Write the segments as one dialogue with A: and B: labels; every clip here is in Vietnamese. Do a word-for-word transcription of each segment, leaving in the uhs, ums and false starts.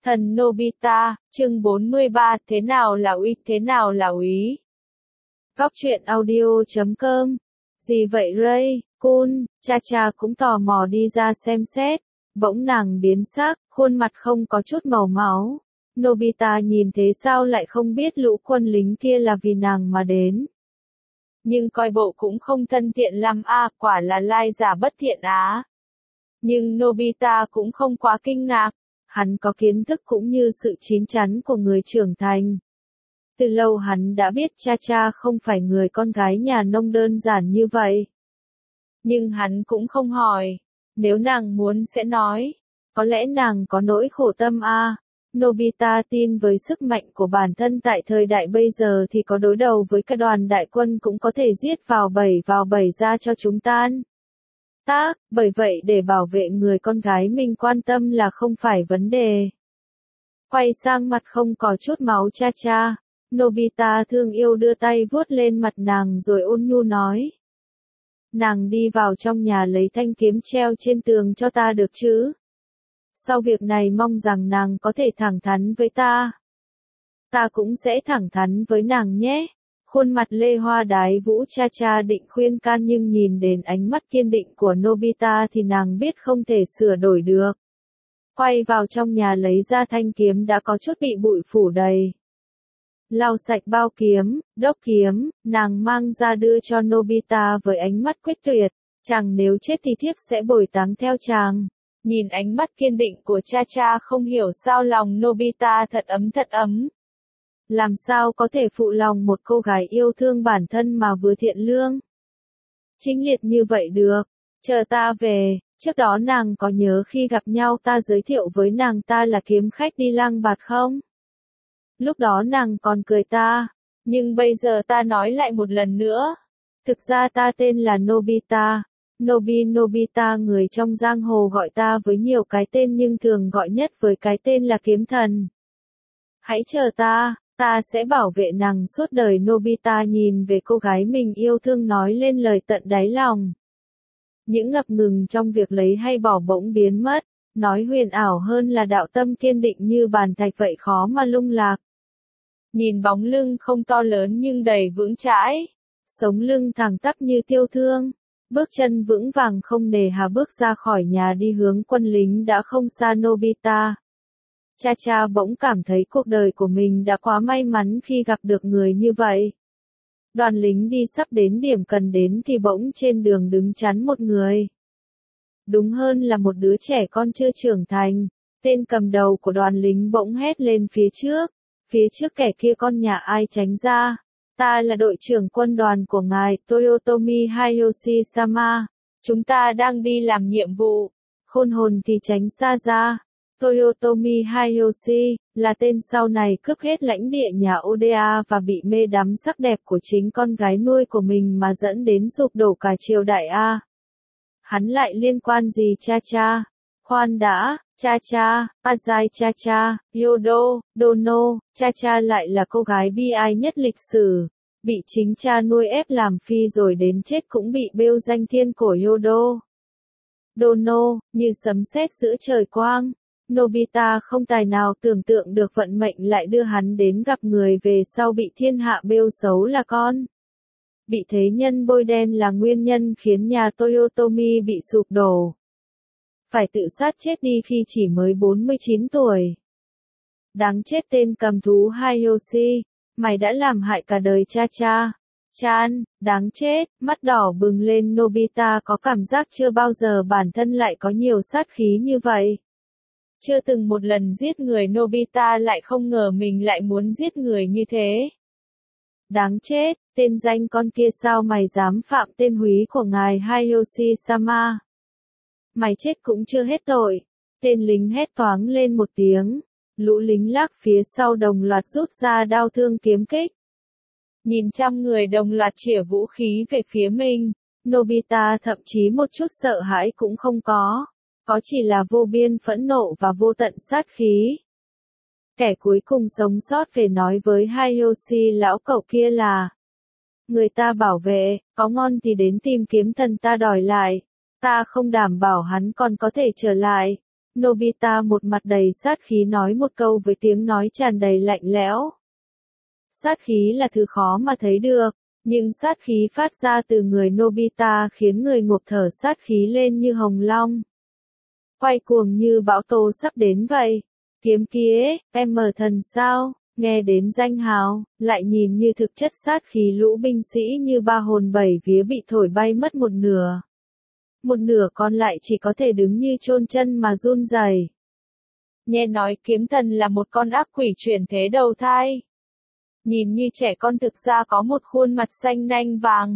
A: Thần Nobita, chương bốn mươi ba, thế nào là uy, thế nào là úy. Góc truyện audio chấm com. Gì vậy Ray, Kun, cha cha cũng tò mò đi ra xem xét. Bỗng nàng biến sắc, khuôn mặt không có chút màu máu. Nobita nhìn thế sao lại không biết lũ quân lính kia là vì nàng mà đến. Nhưng coi bộ cũng không thân thiện lắm a, à, quả là lai giả bất thiện á. Nhưng Nobita cũng không quá kinh ngạc. Hắn có kiến thức cũng như sự chín chắn của người trưởng thành. Từ lâu hắn đã biết cha cha không phải người con gái nhà nông đơn giản như vậy. Nhưng hắn cũng không hỏi. Nếu nàng muốn sẽ nói. Có lẽ nàng có nỗi khổ tâm a. À. Nobita tin với sức mạnh của bản thân tại thời đại bây giờ thì có đối đầu với cả đoàn đại quân cũng có thể giết vào bảy vào bảy ra cho chúng tan. Ta, bởi vậy để bảo vệ người con gái mình quan tâm là không phải vấn đề. Quay sang mặt không có chút máu cha cha, Nobita thương yêu đưa tay vuốt lên mặt nàng rồi ôn nhu nói. Nàng đi vào trong nhà lấy thanh kiếm treo trên tường cho ta được chứ? Sau việc này mong rằng nàng có thể thẳng thắn với ta. Ta cũng sẽ thẳng thắn với nàng nhé. Khuôn mặt lê hoa đái vũ cha cha định khuyên can nhưng nhìn đến ánh mắt kiên định của Nobita thì nàng biết không thể sửa đổi được. Quay vào trong nhà lấy ra thanh kiếm đã có chút bị bụi phủ đầy. Lau sạch bao kiếm, đốc kiếm, nàng mang ra đưa cho Nobita với ánh mắt quyết tuyệt. Chàng nếu chết thì thiếp sẽ bồi táng theo chàng. Nhìn ánh mắt kiên định của cha cha không hiểu sao lòng Nobita thật ấm thật ấm. Làm sao có thể phụ lòng một cô gái yêu thương bản thân mà vừa thiện lương? Chính liệt như vậy được. Chờ ta về, trước đó nàng có nhớ khi gặp nhau ta giới thiệu với nàng ta là kiếm khách đi lang bạt không? Lúc đó nàng còn cười ta, nhưng bây giờ ta nói lại một lần nữa. Thực ra ta tên là Nobita. Nobi Nobita người trong giang hồ gọi ta với nhiều cái tên nhưng thường gọi nhất với cái tên là kiếm thần. Hãy chờ ta. Ta sẽ bảo vệ nàng suốt đời. Nobita nhìn về cô gái mình yêu thương nói lên lời tận đáy lòng. Những ngập ngừng trong việc lấy hay bỏ bỗng biến mất, nói huyền ảo hơn là đạo tâm kiên định như bàn thạch vậy khó mà lung lạc. Nhìn bóng lưng không to lớn nhưng đầy vững chãi, sống lưng thẳng tắp như tiêu thương, bước chân vững vàng không nề hà bước ra khỏi nhà đi hướng quân lính đã không xa Nobita. Cha cha bỗng cảm thấy cuộc đời của mình đã quá may mắn khi gặp được người như vậy. Đoàn lính đi sắp đến điểm cần đến thì bỗng trên đường đứng chắn một người. Đúng hơn là một đứa trẻ con chưa trưởng thành. Tên cầm đầu của đoàn lính bỗng hét lên phía trước. Phía trước kẻ kia con nhà ai tránh ra. Ta là đội trưởng quân đoàn của ngài Toyotomi Hayashi-sama. Chúng ta đang đi làm nhiệm vụ. Khôn hồn thì tránh xa ra. Toyotomi Hayashi, là tên sau này cướp hết lãnh địa nhà Oda và bị mê đắm sắc đẹp của chính con gái nuôi của mình mà dẫn đến sụp đổ cả triều đại A. Hắn lại liên quan gì cha cha? Khoan đã, cha cha, Azai cha cha, Yodo, Dono, cha cha lại là cô gái bi ai nhất lịch sử. Bị chính cha nuôi ép làm phi rồi đến chết cũng bị bêu danh thiên cổ Yodo. Dono, như sấm sét giữa trời quang. Nobita không tài nào tưởng tượng được vận mệnh lại đưa hắn đến gặp người về sau bị thiên hạ bêu xấu là con. Bị thế nhân bôi đen là nguyên nhân khiến nhà Toyotomi bị sụp đổ. Phải tự sát chết đi khi chỉ mới bốn mươi chín tuổi. Đáng chết tên cầm thú Hayashi, mày đã làm hại cả đời cha cha. Chan, đáng chết, mắt đỏ bừng lên. Nobita có cảm giác chưa bao giờ bản thân lại có nhiều sát khí như vậy. Chưa từng một lần giết người Nobita lại không ngờ mình lại muốn giết người như thế. Đáng chết, tên danh con kia sao mày dám phạm tên húy của ngài Hayashi-sama. Mày chết cũng chưa hết tội. Tên lính hét toáng lên một tiếng. Lũ lính lác phía sau đồng loạt rút ra đao thương kiếm kích. Nhìn trăm người đồng loạt chĩa vũ khí về phía mình, Nobita thậm chí một chút sợ hãi cũng không có. Có chỉ là vô biên phẫn nộ và vô tận sát khí. Kẻ cuối cùng sống sót về nói với Hayashi lão cẩu kia là: người ta bảo vệ, có ngon thì đến tìm kiếm thần ta đòi lại. Ta không đảm bảo hắn còn có thể trở lại. Nobita một mặt đầy sát khí nói một câu với tiếng nói tràn đầy lạnh lẽo. Sát khí là thứ khó mà thấy được, nhưng sát khí phát ra từ người Nobita khiến người ngộp thở sát khí lên như hồng long. Quay cuồng như bão tố sắp đến vậy. Kiếm kia, em mở thần sao? Nghe đến danh hào, lại nhìn như thực chất sát khí lũ binh sĩ như ba hồn bảy vía bị thổi bay mất một nửa. Một nửa còn lại chỉ có thể đứng như chôn chân mà run rẩy. Nghe nói kiếm thần là một con ác quỷ chuyển thế đầu thai. Nhìn như trẻ con thực ra có một khuôn mặt xanh nanh vàng.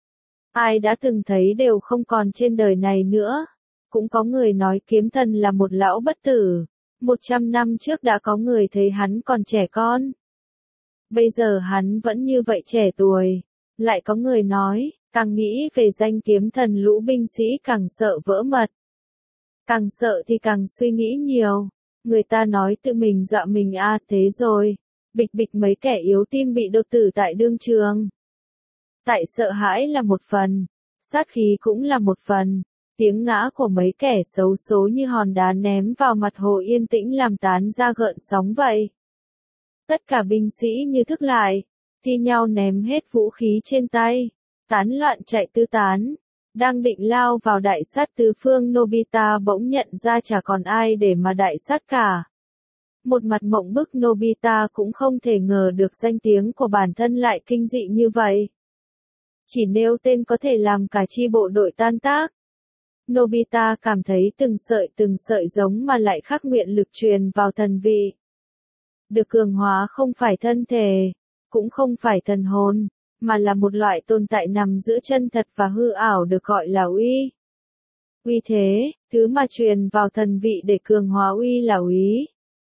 A: Ai đã từng thấy đều không còn trên đời này nữa. Cũng có người nói kiếm thần là một lão bất tử. Một trăm năm trước đã có người thấy hắn còn trẻ con. Bây giờ hắn vẫn như vậy trẻ tuổi. Lại có người nói, càng nghĩ về danh kiếm thần lũ binh sĩ càng sợ vỡ mật. Càng sợ thì càng suy nghĩ nhiều. Người ta nói tự mình dọa mình a à, thế rồi. Bịch bịch mấy kẻ yếu tim bị đột tử tại đương trường. Tại sợ hãi là một phần. Sát khí cũng là một phần. Tiếng ngã của mấy kẻ xấu số như hòn đá ném vào mặt hồ yên tĩnh làm tán ra gợn sóng vậy. Tất cả binh sĩ như thức lại, thi nhau ném hết vũ khí trên tay, tán loạn chạy tứ tán. Đang định lao vào đại sát tứ phương Nobita bỗng nhận ra chả còn ai để mà đại sát cả. Một mặt mộng bức Nobita cũng không thể ngờ được danh tiếng của bản thân lại kinh dị như vậy. Chỉ nêu tên có thể làm cả chi bộ đội tan tác. Nobita cảm thấy từng sợi từng sợi giống mà lại khắc nguyện lực truyền vào thần vị. Được cường hóa không phải thân thể, cũng không phải thần hồn, mà là một loại tồn tại nằm giữa chân thật và hư ảo được gọi là uy. Uy thế, thứ mà truyền vào thần vị để cường hóa uy là uy.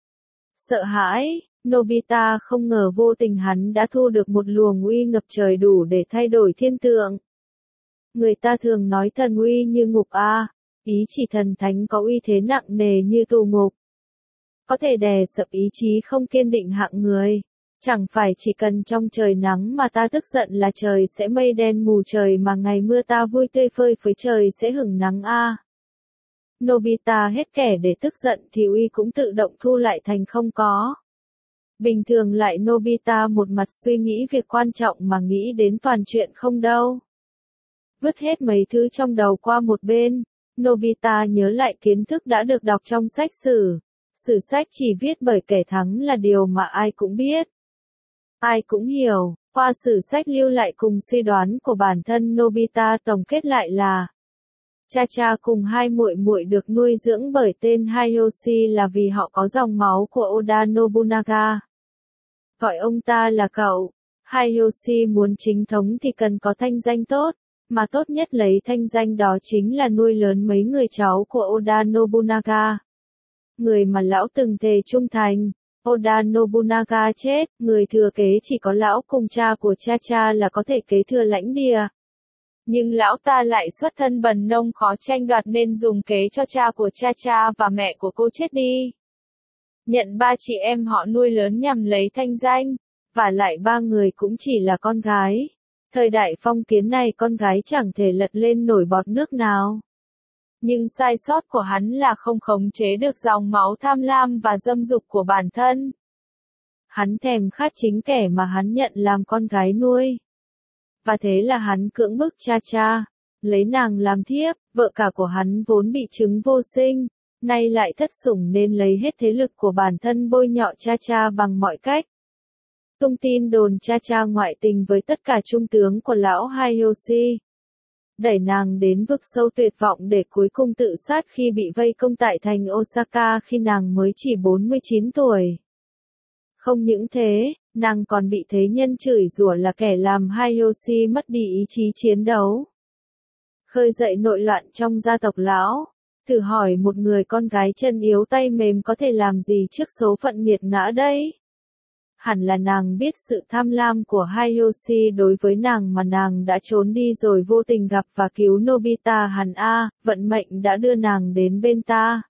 A: Sợ hãi, Nobita không ngờ vô tình hắn đã thu được một luồng uy ngập trời đủ để thay đổi thiên tượng. Người ta thường nói thần uy như ngục a, ý chỉ thần thánh có uy thế nặng nề như tù ngục. Có thể đè sập ý chí không kiên định hạng người. Chẳng phải chỉ cần trong trời nắng mà ta tức giận là trời sẽ mây đen mù trời mà ngày mưa ta vui tươi phơi phới trời sẽ hửng nắng a. Nobita hết kẻ để tức giận thì uy cũng tự động thu lại thành không có. Bình thường lại Nobita một mặt suy nghĩ việc quan trọng mà nghĩ đến toàn chuyện không đâu. Vứt hết mấy thứ trong đầu qua một bên, Nobita nhớ lại kiến thức đã được đọc trong sách sử. Sử sách chỉ viết bởi kẻ thắng là điều mà ai cũng biết. Ai cũng hiểu, qua sử sách lưu lại cùng suy đoán của bản thân Nobita tổng kết lại là cha cha cùng hai muội muội được nuôi dưỡng bởi tên Hideyoshi là vì họ có dòng máu của Oda Nobunaga. Gọi ông ta là cậu. Hideyoshi muốn chính thống thì cần có thanh danh tốt, mà tốt nhất lấy thanh danh đó chính là nuôi lớn mấy người cháu của Oda Nobunaga. Người mà lão từng thề trung thành. Oda Nobunaga chết, người thừa kế chỉ có lão cùng cha của cha cha là có thể kế thừa lãnh địa. Nhưng lão ta lại xuất thân bần nông khó tranh đoạt nên dùng kế cho cha của cha cha và mẹ của cô chết đi. Nhận ba chị em họ nuôi lớn nhằm lấy thanh danh, và lại ba người cũng chỉ là con gái. Thời đại phong kiến này con gái chẳng thể lật lên nổi bọt nước nào. Nhưng sai sót của hắn là không khống chế được dòng máu tham lam và dâm dục của bản thân. Hắn thèm khát chính kẻ mà hắn nhận làm con gái nuôi. Và thế là hắn cưỡng bức cha cha, lấy nàng làm thiếp, vợ cả của hắn vốn bị chứng vô sinh, nay lại thất sủng nên lấy hết thế lực của bản thân bôi nhọ cha cha bằng mọi cách. Tung tin đồn cha cha ngoại tình với tất cả trung tướng của lão Hideyoshi. Đẩy nàng đến vực sâu tuyệt vọng để cuối cùng tự sát khi bị vây công tại thành Osaka khi nàng mới chỉ bốn mươi chín tuổi. Không những thế, nàng còn bị thế nhân chửi rủa là kẻ làm Hideyoshi mất đi ý chí chiến đấu. Khơi dậy nội loạn trong gia tộc lão. Thử hỏi một người con gái chân yếu tay mềm có thể làm gì trước số phận nghiệt ngã đây? Hẳn là nàng biết sự tham lam của Hideyoshi đối với nàng mà nàng đã trốn đi rồi vô tình gặp và cứu Nobita hẳn a, vận mệnh đã đưa nàng đến bên ta.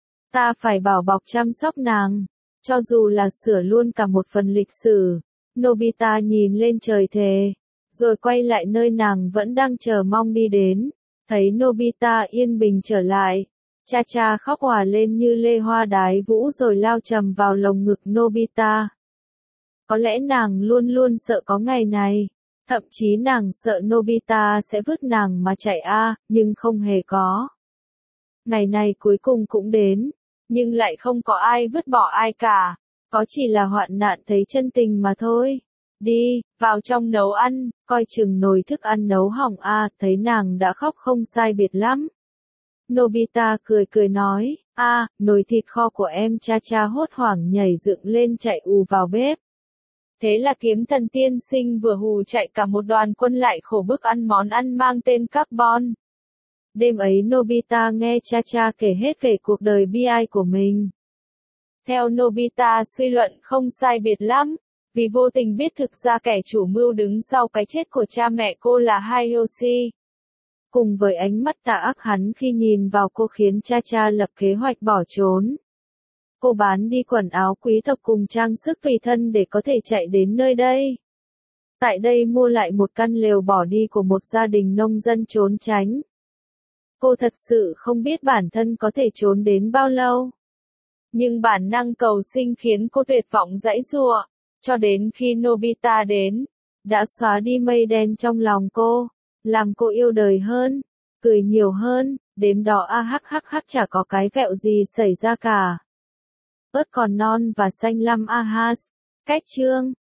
A: Ta phải bảo bọc chăm sóc nàng, cho dù là sửa luôn cả một phần lịch sử. Nobita nhìn lên trời thề, rồi quay lại nơi nàng vẫn đang chờ mong đi đến, thấy Nobita yên bình trở lại, Cha cha khóc òa lên như lê hoa đái vũ rồi lao trầm vào lồng ngực Nobita. Có lẽ nàng luôn luôn sợ có ngày này. Thậm chí nàng sợ Nobita sẽ vứt nàng mà chạy a, à, nhưng không hề có. Ngày này cuối cùng cũng đến, nhưng lại không có ai vứt bỏ ai cả. Có chỉ là hoạn nạn thấy chân tình mà thôi. Đi, vào trong nấu ăn, coi chừng nồi thức ăn nấu hỏng a, à, thấy nàng đã khóc không sai biệt lắm. Nobita cười cười nói, a, à, nồi thịt kho của em. Cha cha hốt hoảng nhảy dựng lên chạy ù vào bếp. Thế là kiếm thần tiên sinh vừa hù chạy cả một đoàn quân lại khổ bức ăn món ăn mang tên carbon. Đêm ấy Nobita nghe cha cha kể hết về cuộc đời bi ai của mình. Theo Nobita suy luận không sai biệt lắm, vì vô tình biết thực ra kẻ chủ mưu đứng sau cái chết của cha mẹ cô là Hayashi. Cùng với ánh mắt tà ác hắn khi nhìn vào cô khiến cha cha lập kế hoạch bỏ trốn. Cô bán đi quần áo quý tộc cùng trang sức tùy thân để có thể chạy đến nơi đây. Tại đây mua lại một căn lều bỏ đi của một gia đình nông dân trốn tránh. Cô thật sự không biết bản thân có thể trốn đến bao lâu. Nhưng bản năng cầu sinh khiến cô tuyệt vọng giãy giụa, cho đến khi Nobita đến, đã xóa đi mây đen trong lòng cô, làm cô yêu đời hơn, cười nhiều hơn, đêm đó a hắc hắc hắc chả có cái vẹo gì xảy ra cả. Ớt còn non và xanh lăm ahas. Cách chương